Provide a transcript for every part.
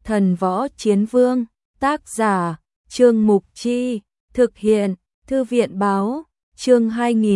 Thần Võ Chiến Vương, tác giả, Trương Mục Chi, thực hiện, Thư viện Báo, chương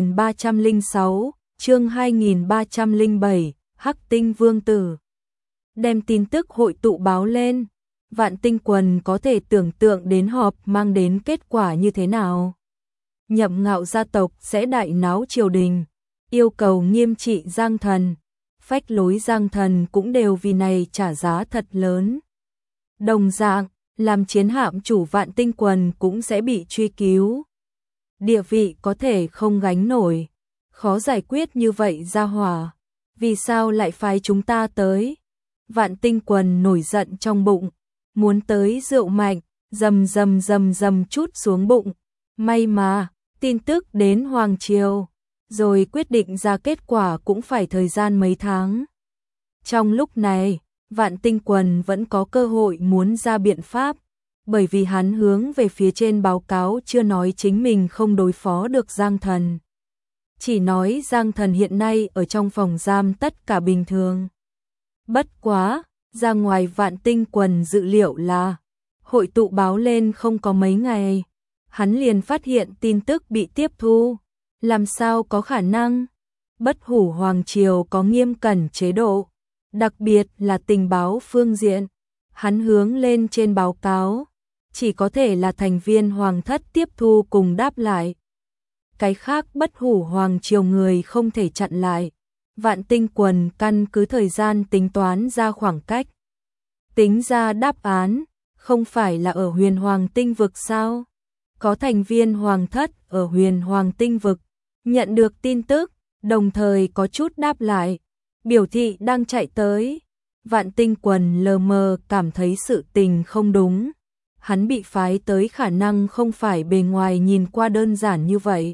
2306, chương 2307, Hắc Tinh Vương Tử. Đem tin tức hội tụ báo lên, Vạn Tinh Quần có thể tưởng tượng đến họp mang đến kết quả như thế nào. Nhậm Ngạo gia tộc sẽ đại náo triều đình, yêu cầu nghiêm trị Giang Thần, phách lối Giang Thần cũng đều vì này trả giá thật lớn. Đồng dạng, làm chiến hạm chủ Vạn Tinh Quần cũng sẽ bị truy cứu. Địa vị có thể không gánh nổi, khó giải quyết như vậy ra hỏa, vì sao lại phái chúng ta tới? Vạn Tinh Quần nổi giận trong bụng, muốn tới rượu mạnh, rầm chút xuống bụng. May mà, tin tức đến Hoàng Triều, rồi quyết định ra kết quả cũng phải thời gian mấy tháng. Trong lúc này, Vạn Tinh Quần vẫn có cơ hội muốn ra biện pháp, bởi vì hắn hướng về phía trên báo cáo chưa nói chính mình không đối phó được Giang Thần. Chỉ nói Giang Thần hiện nay ở trong phòng giam tất cả bình thường. Bất quá, ra ngoài Vạn Tinh Quần dự liệu là, hội tụ báo lên không có mấy ngày, hắn liền phát hiện tin tức bị tiếp thu. Làm sao có khả năng? Bất Hủ Hoàng Triều có nghiêm cẩn chế độ, đặc biệt là tình báo phương diện. Hắn hướng lên trên báo cáo, chỉ có thể là thành viên Hoàng thất tiếp thu cùng đáp lại. Cái khác Bất Hủ Hoàng Triều người không thể chặn lại. Vạn Tinh Quần căn cứ thời gian tính toán ra khoảng cách, tính ra đáp án, không phải là ở Huyền Hoàng Tinh vực sao? Có thành viên Hoàng thất ở Huyền Hoàng Tinh vực nhận được tin tức, đồng thời có chút đáp lại, biểu thị đang chạy tới. Vạn Tinh Quần lờ mờ cảm thấy sự tình không đúng. Hắn bị phái tới khả năng không phải bề ngoài nhìn qua đơn giản như vậy.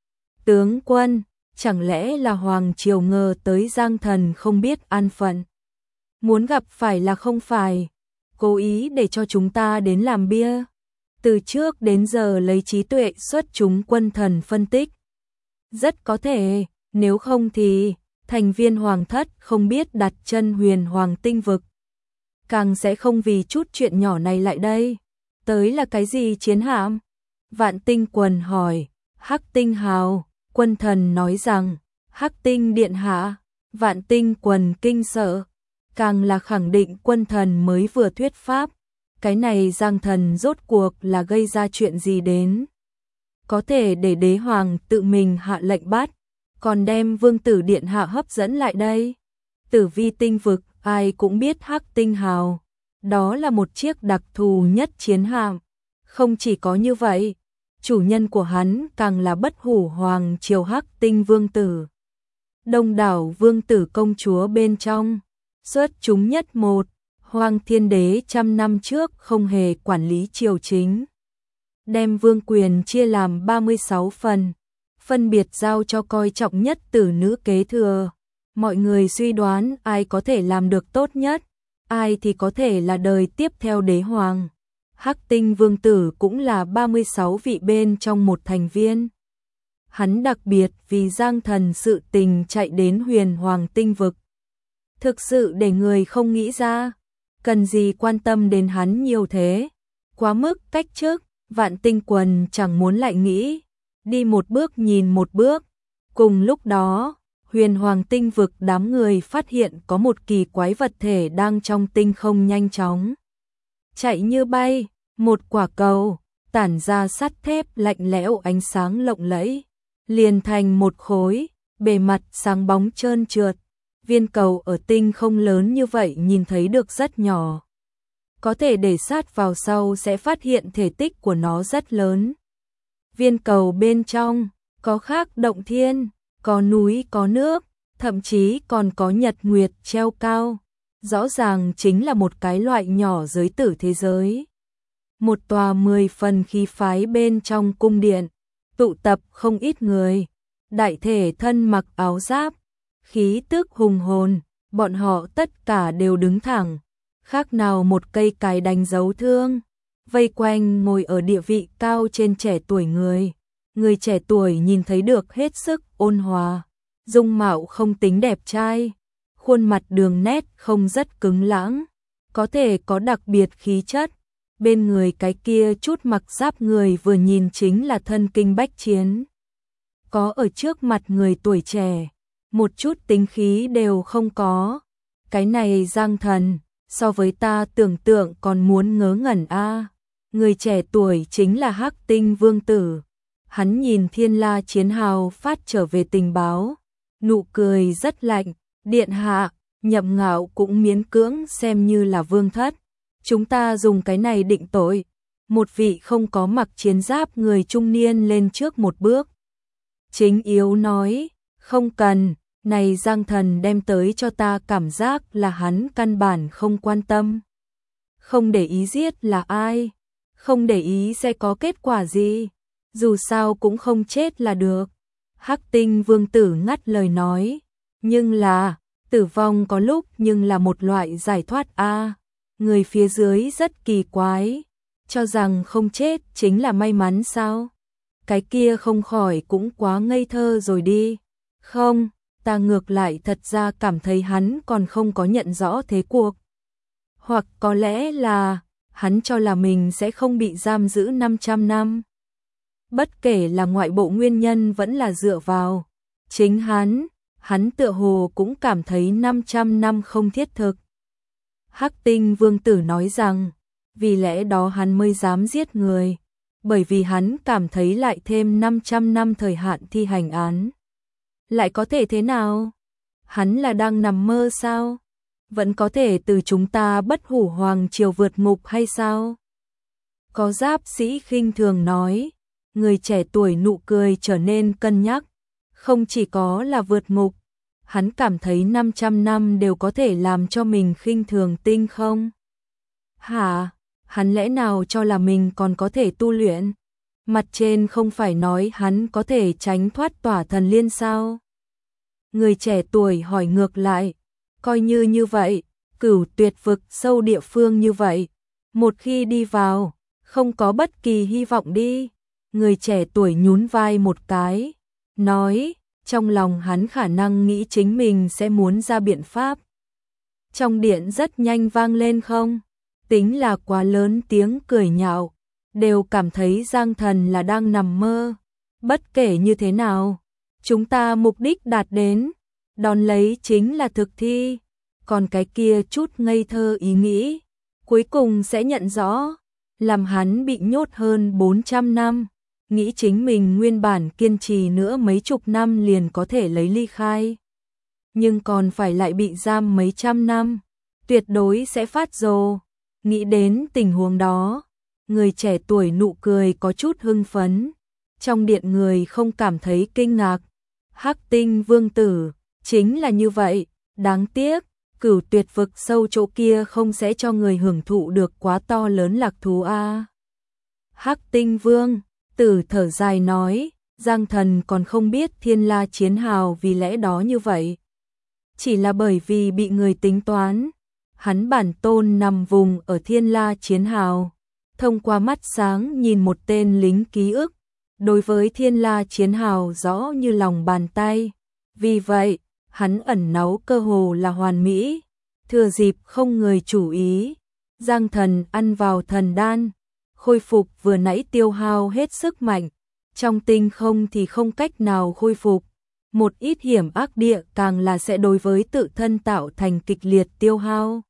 Tướng quân, chẳng lẽ là Hoàng Triều ngờ tới Giang Thần không biết an phận? Muốn gặp phải là không phải, cố ý để cho chúng ta đến làm bia. Từ trước đến giờ lấy trí tuệ xuất chúng quân thần phân tích. Rất có thể, nếu không thì, thành viên Hoàng thất không biết đặt chân Huyền Hoàng Tinh vực. Càng sẽ không vì chút chuyện nhỏ này lại đây. Tới là cái gì chiến hạm? Vạn Tinh Quần hỏi. Hắc Tinh Hào. Quân thần nói rằng, Hắc Tinh Điện Hạ. Vạn Tinh Quần kinh sợ, càng là khẳng định quân thần mới vừa thuyết pháp. Cái này Giang Thần rốt cuộc là gây ra chuyện gì đến? Có thể để đế hoàng tự mình hạ lệnh bắt, còn đem Vương tử Điện Hạ hấp dẫn lại đây. Tử Vi Tinh vực, ai cũng biết Hắc Tinh Hào. Đó là một chiếc đặc thù nhất chiến hạm. Không chỉ có như vậy, chủ nhân của hắn càng là Bất Hủ Hoàng Triều Hắc Tinh Vương tử. Đông đảo vương tử công chúa bên trong, xuất chúng nhất một. Hoàng Thiên Đế trăm năm trước không hề quản lý triều chính, đem vương quyền chia làm 36 phần, phân biệt giao cho coi trọng nhất tử nữ kế thừa. Mọi người suy đoán ai có thể làm được tốt nhất, ai thì có thể là đời tiếp theo đế hoàng. Hắc Tinh Vương tử cũng là 36 vị bên trong một thành viên. Hắn đặc biệt vì Giang Thần sự tình chạy đến Huyền Hoàng Tinh vực. Thực sự để người không nghĩ ra, cần gì quan tâm đến hắn nhiều thế. Quá mức cách chức, Vạn Tinh Quần chẳng muốn lại nghĩ, đi một bước nhìn một bước. Cùng lúc đó, Huyền Hoàng Tinh vực đám người phát hiện có một kỳ quái vật thể đang trong tinh không nhanh chóng chạy như bay. Một quả cầu tản ra sắt thép lạnh lẽo ánh sáng lộng lẫy, liền thành một khối, bề mặt sáng bóng trơn trượt. Viên cầu ở tinh không lớn như vậy nhìn thấy được rất nhỏ, có thể để sát vào sau sẽ phát hiện thể tích của nó rất lớn. Viên cầu bên trong có khác động thiên, có núi có nước, thậm chí còn có nhật nguyệt treo cao. Rõ ràng chính là một cái loại nhỏ giới tử thế giới. Một tòa 10 phần khí phái bên trong cung điện, tụ tập không ít người, đại thể thân mặc áo giáp, khí tức hùng hồn, bọn họ tất cả đều đứng thẳng, khác nào một cây cài đánh dấu thương, vây quanh ngồi ở địa vị cao trên trẻ tuổi người. Người trẻ tuổi nhìn thấy được hết sức ôn hòa, dung mạo không tính đẹp trai, khuôn mặt đường nét không rất cứng lãng, có thể có đặc biệt khí chất. Bên người cái kia chút mặc giáp người vừa nhìn chính là thân kinh bách chiến. Có ở trước mặt người tuổi trẻ, một chút tính khí đều không có. Cái này Giang Thần, so với ta tưởng tượng còn muốn ngớ ngẩn a. Người trẻ tuổi chính là Hắc Tinh Vương Tử. Hắn nhìn Thiên La Chiến Hào phát trở về tình báo, nụ cười rất lạnh, điện hạ, Nhậm Ngạo cũng miễn cưỡng xem như là vương thất. Chúng ta dùng cái này định tội. Một vị không có mặc chiến giáp người trung niên lên trước một bước. Chính yếu nói, không cần, này Giang Thần đem tới cho ta cảm giác là hắn căn bản không quan tâm. Không để ý giết là ai, không để ý sẽ có kết quả gì, dù sao cũng không chết là được. Hắc Tinh Vương Tử ngắt lời nói, nhưng là, tử vong có lúc nhưng là một loại giải thoát a. Người phía dưới rất kỳ quái, cho rằng không chết chính là may mắn sao? Cái kia không khỏi cũng quá ngây thơ rồi đi. Không, ta ngược lại thật ra cảm thấy hắn còn không có nhận rõ thế cuộc. Hoặc có lẽ là hắn cho là mình sẽ không bị giam giữ 500 năm. Bất kể là ngoại bộ nguyên nhân vẫn là dựa vào chính hắn tựa hồ cũng cảm thấy 500 năm không thiết thực. Hắc Tinh Vương Tử nói rằng, vì lẽ đó hắn mới dám giết người, bởi vì hắn cảm thấy lại thêm 500 năm thời hạn thi hành án. Lại có thể thế nào? Hắn là đang nằm mơ sao? Vẫn có thể từ chúng ta Bất Hủ Hoàng Triều vượt ngục hay sao? Có giáp sĩ khinh thường nói, người trẻ tuổi nụ cười trở nên cân nhắc, không chỉ có là vượt ngục, hắn cảm thấy 500 năm đều có thể làm cho mình khinh thường tinh không? Hả? Hắn lẽ nào cho là mình còn có thể tu luyện? Mặt trên không phải nói hắn có thể tránh thoát tỏa thần liên sao? Người trẻ tuổi hỏi ngược lại, coi như vậy, Cửu Tuyệt vực sâu địa phương như vậy, một khi đi vào, không có bất kỳ hy vọng đi. Người trẻ tuổi nhún vai một cái, nói, trong lòng hắn khả năng nghĩ chính mình sẽ muốn ra biện pháp. Trong điện rất nhanh vang lên không? Tính là quá lớn tiếng cười nhạo, đều cảm thấy Giang Thần là đang nằm mơ. Bất kể như thế nào, chúng ta mục đích đạt đến, đón lấy chính là thực thi. Còn cái kia chút ngây thơ ý nghĩ, cuối cùng sẽ nhận rõ, làm hắn bị nhốt hơn 400 năm, nghĩ chính mình nguyên bản kiên trì nữa mấy chục năm liền có thể lấy ly khai. Nhưng còn phải lại bị giam mấy trăm năm, tuyệt đối sẽ phát rồ. Nghĩ đến tình huống đó, người trẻ tuổi nụ cười có chút hưng phấn. Trong điện người không cảm thấy kinh ngạc. Hắc Tinh Vương Tử, chính là như vậy, đáng tiếc, Cửu Tuyệt vực sâu chỗ kia không sẽ cho người hưởng thụ được quá to lớn lạc thú a. Hắc Tinh Vương Tử thở dài nói, Giang Thần còn không biết Thiên La Chiến Hào vì lẽ đó như vậy. Chỉ là bởi vì bị người tính toán, hắn bản tôn nằm vùng ở Thiên La Chiến Hào, thông qua mắt sáng nhìn một tên lính ký ức, đối với Thiên La Chiến Hào rõ như lòng bàn tay. Vì vậy, hắn ẩn náu cơ hồ là hoàn mỹ, thừa dịp không người chú ý, Giang Thần ăn vào thần đan, khôi phục vừa nãy tiêu hao hết sức mạnh, trong tinh không thì không cách nào khôi phục, một ít hiểm ác địa càng là sẽ đối với tự thân tạo thành kịch liệt tiêu hao.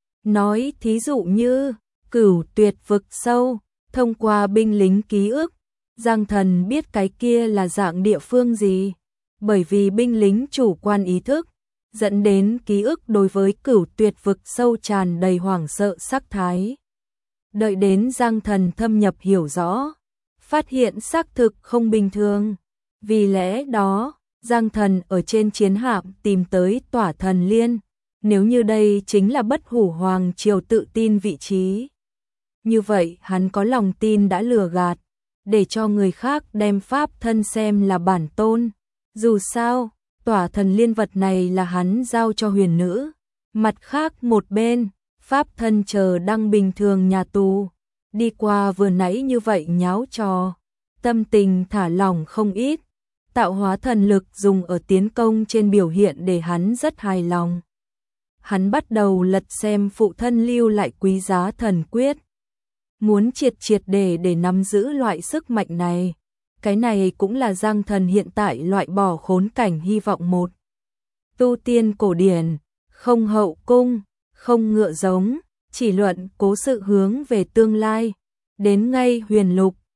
Nói thí dụ như, Cửu Tuyệt vực sâu, thông qua binh lính ký ức, Giang Thần biết cái kia là dạng địa phương gì, bởi vì binh lính chủ quan ý thức, dẫn đến ký ức đối với Cửu Tuyệt vực sâu tràn đầy hoảng sợ sắc thái. Đợi đến Giang Thần thâm nhập hiểu rõ, phát hiện xác thực không bình thường. Vì lẽ đó, Giang Thần ở trên chiến hạm tìm tới tỏa thần liên, nếu như đây chính là Bất Hủ Hoàng Triều tự tin vị trí. Như vậy hắn có lòng tin đã lừa gạt, để cho người khác đem pháp thân xem là bản tôn. Dù sao, tỏa thần liên vật này là hắn giao cho huyền nữ. Mặt khác một bên, pháp thân chờ đang bình thường nhà tù. Đi qua vừa nãy như vậy nháo trò, tâm tình thả lỏng không ít. Tạo hóa thần lực dùng ở tiến công trên biểu hiện để hắn rất hài lòng. hắn bắt đầu lật xem phụ thân lưu lại quý giá thần quyết. Muốn triệt triệt để nắm giữ loại sức mạnh này. Cái này cũng là Giang Thần hiện tại loại bỏ khốn cảnh hy vọng một. Tu tiên cổ điển, không hậu cung, không ngựa giống, chỉ luận cố sự hướng về tương lai. Đến ngay huyền lục,